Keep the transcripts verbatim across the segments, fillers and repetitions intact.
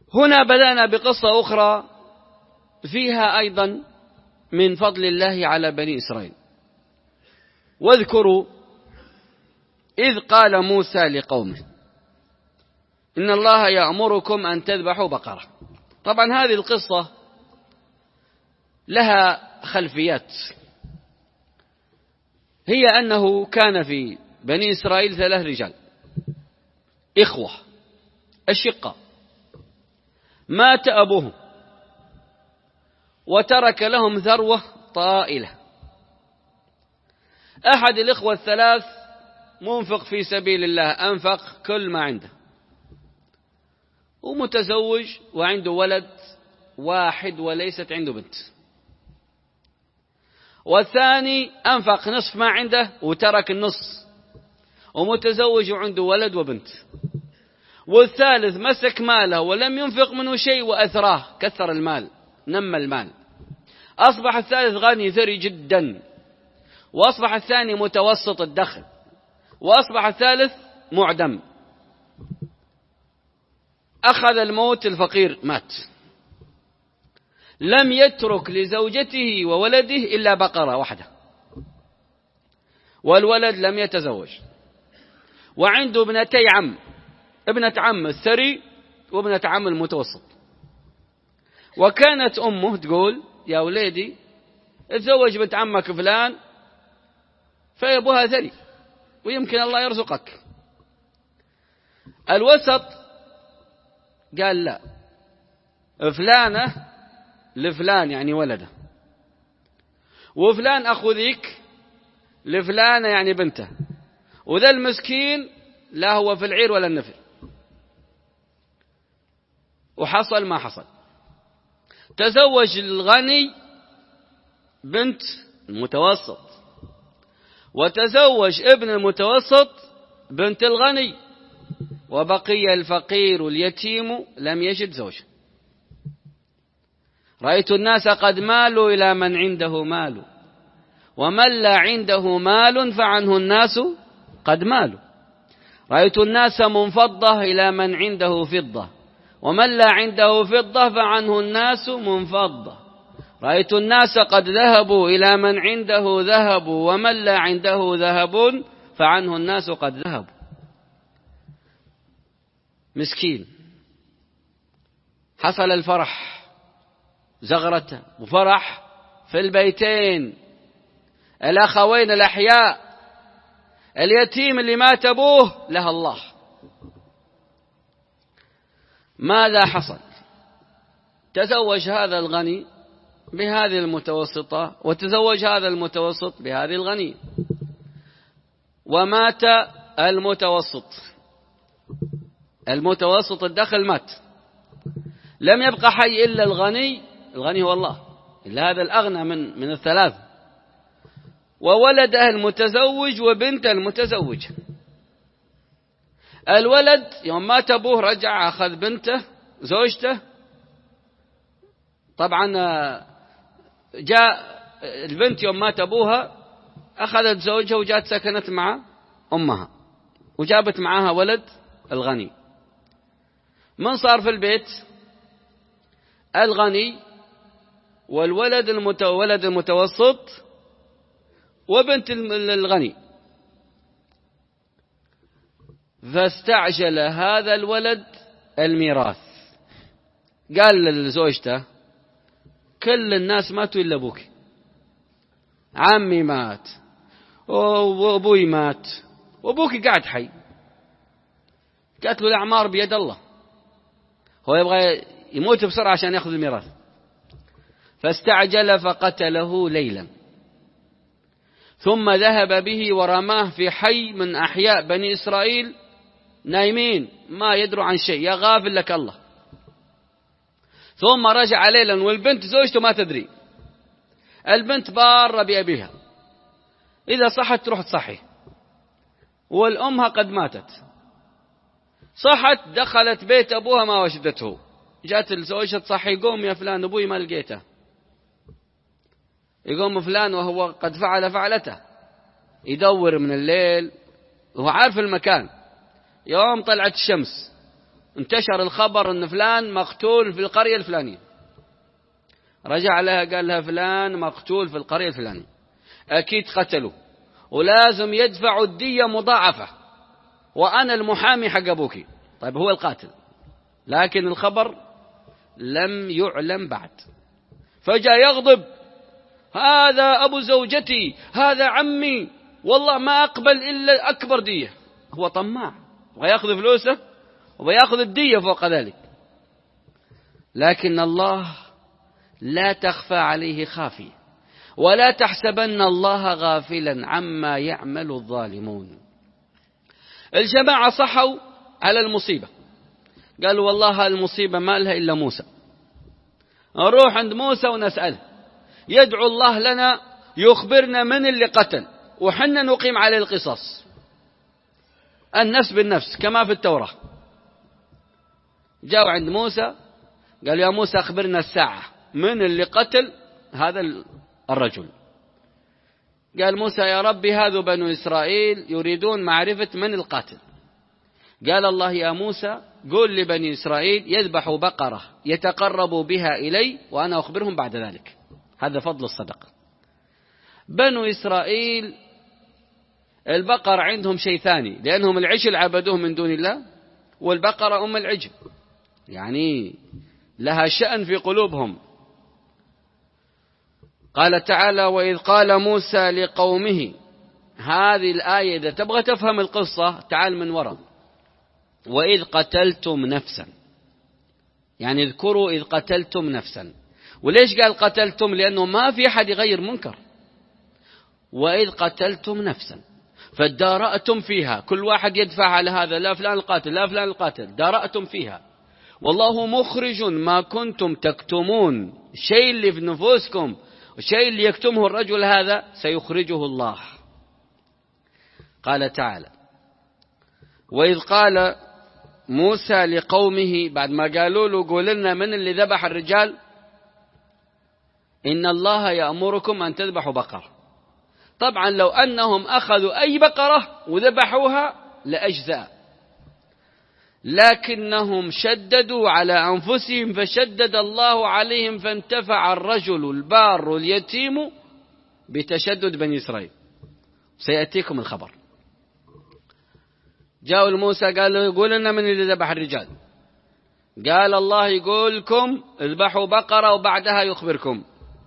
هنا بدأنا بقصة أخرى فيها أيضا من فضل الله على بني إسرائيل. واذكروا إذ قال موسى لقومه إن الله يأمركم أن تذبحوا بقرة. طبعا هذه القصة لها خلفيات، هي أنه كان في بني إسرائيل ثلاث رجال إخوة أشقاء، مات أبوهم وترك لهم ثروة طائلة. أحد الإخوة الثلاث منفق في سبيل الله، أنفق كل ما عنده، ومتزوج وعنده ولد واحد وليست عنده بنت. والثاني أنفق نصف ما عنده وترك النص، ومتزوج وعنده ولد وبنت. والثالث مسك ماله ولم ينفق منه شيء وأثراه، كثر المال، نمى المال، أصبح الثالث غني ثري جدا، وأصبح الثاني متوسط الدخل، وأصبح الثالث معدم. أخذ الموت، الفقير مات، لم يترك لزوجته وولده إلا بقرة واحدة، والولد لم يتزوج، وعنده ابنتي عم، ابنة عم الثري وابنة عم المتوسط. وكانت أمه تقول يا وليدي اتزوج بنت عمك فلان فيبوها ثري ويمكن الله يرزقك. الوسط قال لا، فلانة لفلان يعني ولده، وفلان أخو ذيك لفلانة يعني بنته، وذا المسكين لا هو في العير ولا النفر. وحصل ما حصل، تزوج الغني بنت المتوسط، وتزوج ابن المتوسط بنت الغني، وبقي الفقير اليتيم لم يجد زوج. رأيت الناس قد مالوا إلى من عنده مال، ومن لا عنده مال فعنه الناس قد مالوا. رأيت الناس منفضة إلى من عنده فضة، ومن لا عنده فضة فعنه الناس منفضة. رأيت الناس قد ذهبوا إلى من عنده ذهب، ومن لا عنده ذهب فعنه الناس قد ذهبوا. مسكين، حصل الفرح، زغرة وفرح في البيتين، الأخوين الأحياء، اليتيم اللي مات أبوه له الله. ماذا حصل؟ تزوج هذا الغني بهذه المتوسطة، وتزوج هذا المتوسط بهذه الغنية، ومات المتوسط. المتوسط الدخل مات، لم يبقى حي إلا الغني، الغني هو الله، إلا هذا الأغنى من من الثلاث، وولده المتزوج وبنت المتزوج. الولد يوم مات أبوه رجع أخذ بنته زوجته، طبعا جاء البنت يوم مات أبوها أخذت زوجها وجاءت سكنت مع أمها، وجابت معها ولد الغني. من صار في البيت؟ الغني والولد المتولد المتوسط وبنت الغني. فاستعجل هذا الولد الميراث، قال لزوجته كل الناس ماتوا إلا أبوك، عمي مات وأبوي مات وأبوك قاعد حي. قالت له الأعمار بيد الله، هو يبغى يموت بسرعة عشان يأخذ الميراث. فاستعجل فقتله ليلا، ثم ذهب به ورماه في حي من أحياء بني إسرائيل، نايمين ما يدروا عن شيء، يا غافل لك الله. ثم رجع ليلا والبنت زوجته ما تدري، البنت بارة بأبيها، إذا صحت تروح تصحي، والأمها قد ماتت. صحت دخلت بيت أبوها ما وجدته، جاءت الزوجة تصحي، قوم يا فلان أبوي ما لقيته. يقوم فلان وهو قد فعل فعلته، يدور من الليل وهو عارف المكان. يوم طلعت الشمس انتشر الخبر أن فلان مقتول في القرية الفلانية، رجع لها قال لها فلان مقتول في القرية الفلانية، أكيد قتلوا ولازم يدفعوا الدية مضاعفة وأنا المحامي حق أبوكي. طيب هو القاتل، لكن الخبر لم يعلم بعد. فجاء يغضب، هذا أبو زوجتي، هذا عمي، والله ما أقبل إلا أكبر دية. هو طماع ويأخذ فلوسه ويأخذ الدية فوق ذلك. لكن الله لا تخفى عليه خافية، ولا تحسبن الله غافلا عما يعمل الظالمون. الجماعة صحوا على المصيبة، قالوا والله المصيبة ما لها إلا موسى، نروح عند موسى ونسأله يدعو الله لنا يخبرنا من اللي قتل وحنا نقيم عليه القصاص، النفس بالنفس كما في التوراة. جاءوا عند موسى قال يا موسى أخبرنا الساعة من اللي قتل هذا الرجل. قال موسى يا ربي هذا بنو إسرائيل يريدون معرفة من القاتل. قال الله يا موسى قل لبني إسرائيل يذبحوا بقرة يتقربوا بها إلي وأنا أخبرهم بعد ذلك. هذا فضل الصدقة. بنو إسرائيل البقر عندهم شيء ثاني، لأنهم العجل عبدوه من دون الله، والبقرة أم العجل، يعني لها شأن في قلوبهم. قال تعالى وإذ قال موسى لقومه، هذه الآية إذا تبغى تفهم القصة تعال من وراء. وإذ قتلتم نفسا، يعني اذكروا إذ قتلتم نفسا. وليش قال قتلتم؟ لأنه ما في أحد يغير منكر. وإذ قتلتم نفسا فادارأتم فيها، كل واحد يدفع على هذا، لا فلان القاتل لا فلان القاتل، دارأتم فيها. والله مخرج ما كنتم تكتمون، الشيء اللي في نفوسكم والشيء اللي يكتمه الرجل هذا سيخرجه الله. قال تعالى وإذ قال موسى لقومه، بعد ما قالوا له قول لنا من اللي ذبح الرجال، إن الله يأمركم أن تذبحوا بقرة. طبعا لو أنهم أخذوا أي بقرة وذبحوها لأجزاء، لكنهم شددوا على أنفسهم فشدد الله عليهم، فانتفع الرجل البار اليتيم بتشدد بني إسرائيل. سيأتيكم الخبر. جاءوا لموسى قالوا يقول لنا من اللي ذبح الرجال. قال الله يقول لكم اذبحوا بقرة وبعدها يخبركم.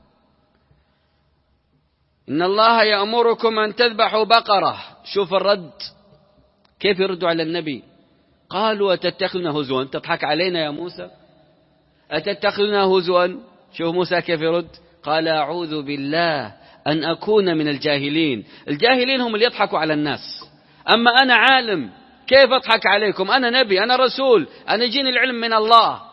إن الله يأمركم أن تذبحوا بقرة. شوف الرد كيف يردوا على النبي. قالوا أتتخذنا هزوا، تضحك علينا يا موسى، أتتخذنا هزوا. شوف موسى كيف يرد، قال أعوذ بالله أن أكون من الجاهلين. الجاهلين هم اللي يضحكوا على الناس، أما أنا عالم كيف أضحك عليكم؟ أنا نبي، أنا رسول، أنا جيني العلم من الله.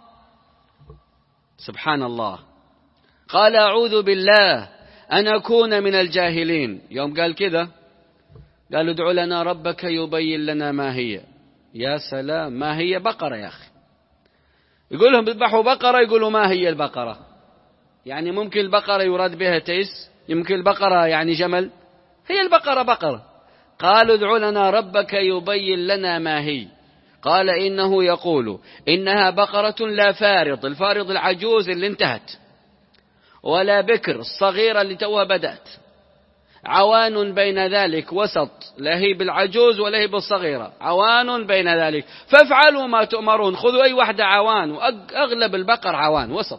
سبحان الله. قال أعوذ بالله أن أكون من الجاهلين. يوم قال كذا قالوا ادعوا لنا ربك يبين لنا ما هي. يا سلام، ما هي؟ بقرة يا أخي. يقول لهم اذبحوا بقرة، يقولوا ما هي البقرة؟ يعني ممكن البقرة يراد بها تيس، يمكن البقرة يعني جمل، هي البقرة بقرة. قالوا ادعوا لنا ربك يبين لنا ما هي. قال إنه يقول إنها بقرة لا فارض، الفارض العجوز اللي انتهت، ولا بكر الصغيرة اللي توها بدأت، عوان بين ذلك وسط، لا هي بالعجوز ولا هي بالصغيرة، عوان بين ذلك، فافعلوا ما تؤمرون. خذوا أي واحدة عوان، وأغلب البقر عوان وسط.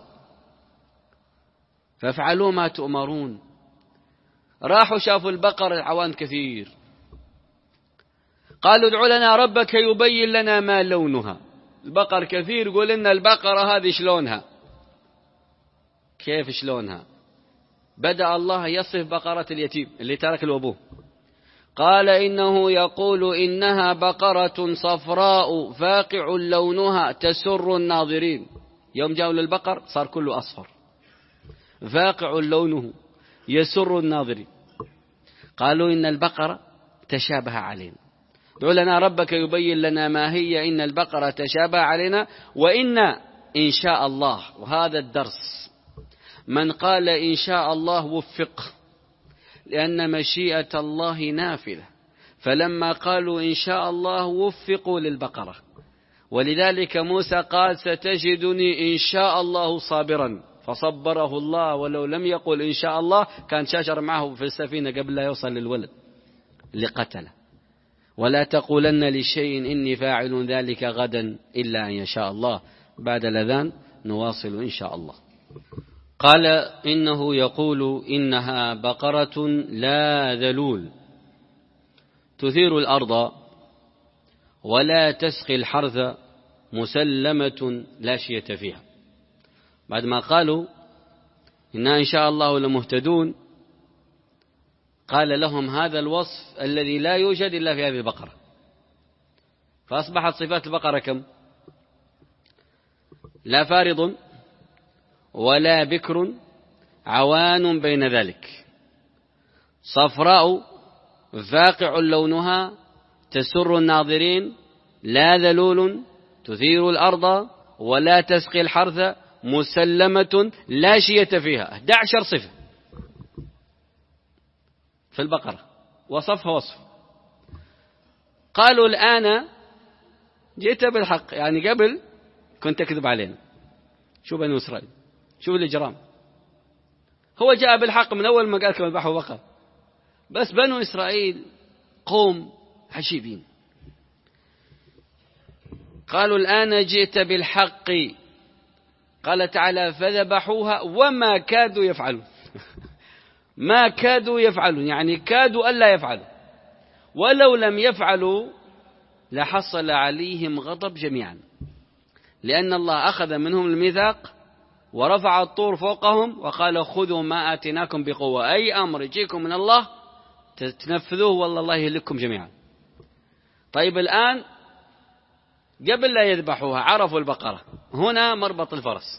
فافعلوا ما تؤمرون. راحوا شافوا البقر العوان كثير. قالوا ادعوا لنا ربك يبين لنا ما لونها. البقر كثير، يقول لنا البقرة هذه شلونها؟ كيف شلونها؟ بدأ الله يصف بقرة اليتيم اللي ترك الأبوه. قال إنه يقول إنها بقرة صفراء فاقع لونها تسر الناظرين. يوم جاءوا للبقر صار كله أصفر، فاقع لونه يسر الناظرين. قالوا إن البقرة تشابه علينا، ادعوا لنا ربك يبين لنا ما هي، إن البقرة تشابه علينا وإنا إن شاء الله. وهذا الدرس، من قال إن شاء الله وفق، لأن مشيئة الله نافذة. فلما قالوا إن شاء الله وفقوا للبقرة، ولذلك موسى قال ستجدني إن شاء الله صابرا، فصبره الله، ولو لم يقل إن شاء الله كان شجر معه في السفينة قبل لا يوصل للولد اللي قتله. ولا تقولن لشيء إني فاعل ذلك غدا إلا أن يشاء الله. بعد الأذان نواصل إن شاء الله. قال إنه يقول إنها بقرة لا ذلول تثير الأرض ولا تسقي الحرث مسلمة لا شية فيها. بعد ما قالوا إنا إن شاء الله لمهتدون، قال لهم هذا الوصف الذي لا يوجد إلا في هذه البقرة. فأصبحت صفات البقرة كم؟ لا فارض ولا بكر عوان بين ذلك، صفراء فاقع لونها تسر الناظرين، لا ذلول تثير الأرض ولا تسقي الحرث مسلمة لا شية فيها. أحد عشر صفة في البقرة وصفها وصف. قالوا الآن جئت بالحق، يعني قبل كنت تكذب علينا. شو بنو إسرائيل، شو الإجرام. هو جاء بالحق من أول ما قال لكم اذبحوا بقر، بس بنو إسرائيل قوم عجيبين. قالوا الآن جئت بالحق. قال تعالى فذبحوها وما كادوا يفعلون. ما كادوا يفعلون يعني كادوا ألا يفعلوا، ولو لم يفعلوا لحصل عليهم غضب جميعا، لأن الله أخذ منهم الميثاق ورفع الطور فوقهم وقال خذوا ما آتيناكم بقوة. أي أمر يجيكم من الله تنفذوه والله الله يهلككم جميعا. طيب الآن قبل لا يذبحوها عرفوا البقرة، هنا مربط الفرس.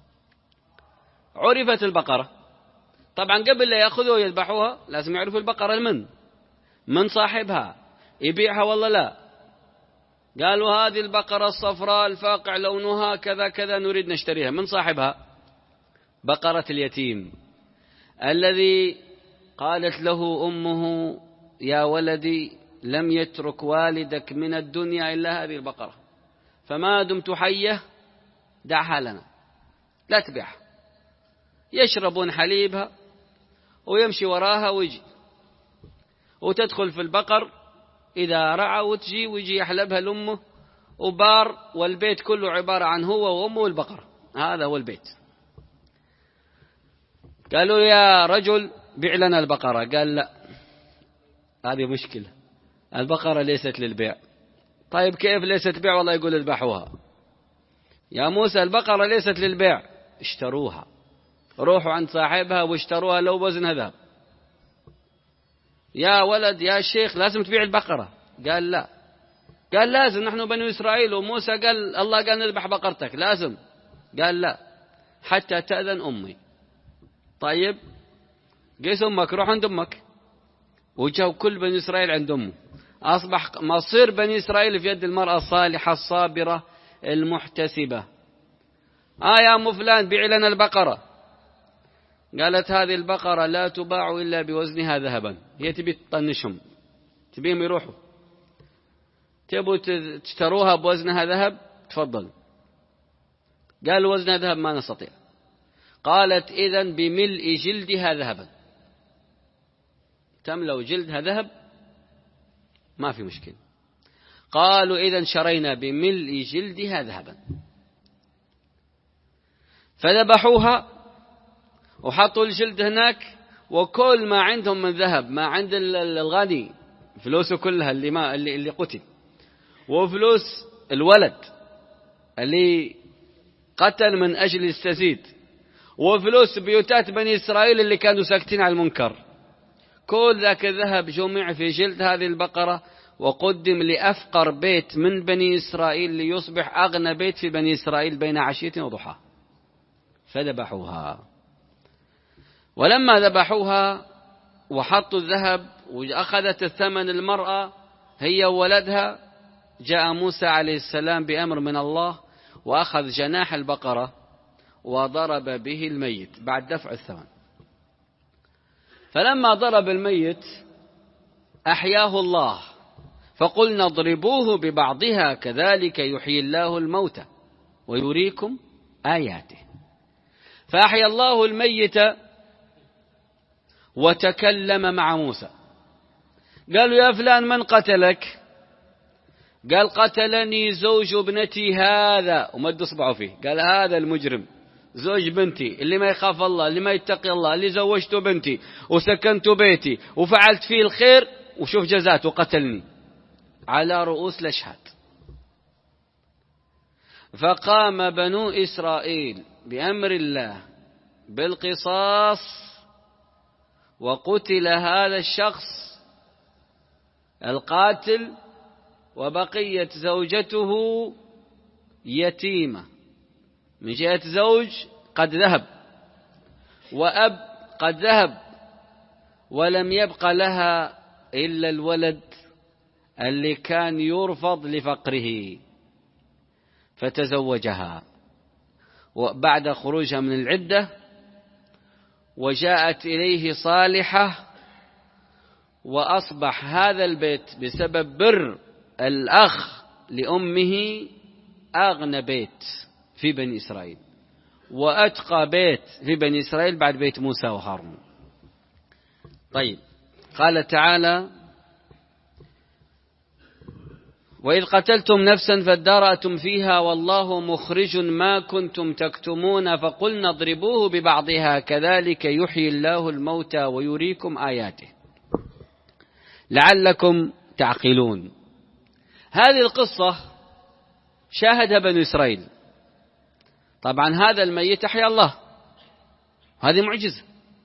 عرفت البقرة، طبعا قبل لا يأخذوا ويذبحوها لازم يعرفوا البقرة من من صاحبها، يبيعها والله لا. قالوا هذه البقرة الصفراء الفاقع لونها كذا كذا نريد نشتريها، من صاحبها؟ بقرة اليتيم الذي قالت له أمه يا ولدي لم يترك والدك من الدنيا إلا هذه البقرة، فما دمت حية دعها لنا لا تبيعها. يشربون حليبها ويمشي وراها ويجي وتدخل في البقر إذا رعى وتجي ويجي يحلبها لأمه وبار، والبيت كله عبارة عن هو وأمه والبقرة، هذا هو البيت. قالوا يا رجل بيع لنا البقرة، قال لا هذه مشكلة، البقرة ليست للبيع. طيب كيف ليست بيع؟ والله يقول اذبحوها. يا موسى البقرة ليست للبيع، اشتروها، روحوا عند صاحبها واشتروها لو وزنها ذهب. يا ولد يا شيخ لازم تبيع البقرة، قال لا. قال لازم، نحن بنو إسرائيل، وموسى قال الله قال نذبح بقرتك لازم، قال لا حتى تأذن أمي. طيب قيس أمك، روح عند أمك. وجاءوا كل بني إسرائيل عند أمه. أصبح مصير بني إسرائيل في يد المرأة الصالحة الصابرة المحتسبة. آه يا أم فلان بيع لنا البقرة. قالت هذه البقرة لا تباع إلا بوزنها ذهبا. هي تبي تطنشهم، تبيهم يروحوا. تبوا تشتروها بوزنها ذهب، تفضل. قال وزنها ذهب ما نستطيع. قالت إذن بملء جلدها ذهبا، تملأ جلدها ذهب ما في مشكلة. قالوا إذن شرينا بملء جلدها ذهبا. فذبحوها وحطوا الجلد هناك، وكل ما عندهم من ذهب، ما عند الغني فلوسه كلها اللي ما اللي, اللي قتل، وفلوس الولد اللي قتل من أجل يستزيد، وفلوس بيوتات بني إسرائيل اللي كانوا ساكتين على المنكر، كل ذاك الذهب جمع في جلد هذه البقرة وقدم لأفقر بيت من بني إسرائيل ليصبح أغنى بيت في بني إسرائيل بين عشية وضحى. فذبحوها. ولما ذبحوها وحطوا الذهب وأخذت الثمن المرأة هي وولدها، جاء موسى عليه السلام بأمر من الله وأخذ جناح البقرة وضرب به الميت بعد دفع الثمن. فلما ضرب الميت أحياه الله، فقلنا اضربوه ببعضها كذلك يحيي الله الموتى ويريكم آياته. فأحيا الله الميت وتكلم مع موسى. قالوا يا فلان من قتلك؟ قال قتلني زوج ابنتي هذا، ومد اصبعه فيه، قال هذا المجرم زوج بنتي اللي ما يخاف الله، اللي ما يتقي الله، اللي زوجته بنتي وسكنت بيتي وفعلت فيه الخير، وشوف جزاته قتلني على رؤوس الأشهاد. فقام بنو إسرائيل بأمر الله بالقصاص، وقتل هذا الشخص القاتل، وبقيت زوجته يتيمة من جهة زوج قد ذهب وأب قد ذهب، ولم يبق لها إلا الولد اللي كان يرفض لفقره، فتزوجها وبعد خروجها من العدة، وجاءت إليه صالحة، وأصبح هذا البيت بسبب بر الأخ لأمه أغنى بيت في بني إسرائيل، وأتقى بيت في بني إسرائيل بعد بيت موسى وهارون. طيب، قال تعالى: وإذ قتلتم نفسا فادارأتم فيها والله مخرج ما كنتم تكتمون فقلنا اضربوه ببعضها كذلك يحيي الله الموتى ويريكم آياته لعلكم تعقلون. هذه القصة شاهدها بنو إسرائيل. طبعا هذا الميت أحيا الله، هذه معجزة،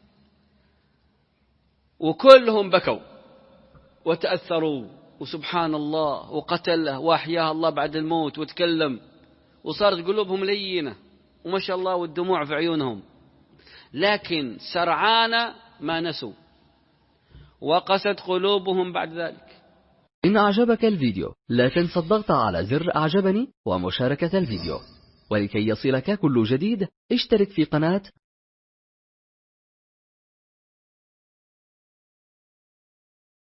وكلهم بكوا وتأثروا، وسبحان الله، وقتله وأحياه الله بعد الموت، وتكلم، وصارت قلوبهم لينة وما شاء الله، والدموع في عيونهم، لكن سرعان ما نسوا، وقست قلوبهم بعد ذلك. إن أعجبك الفيديو لا تنسى الضغط على زر أعجبني ومشاركة الفيديو، ولكي يصلك كل جديد اشترك في قناة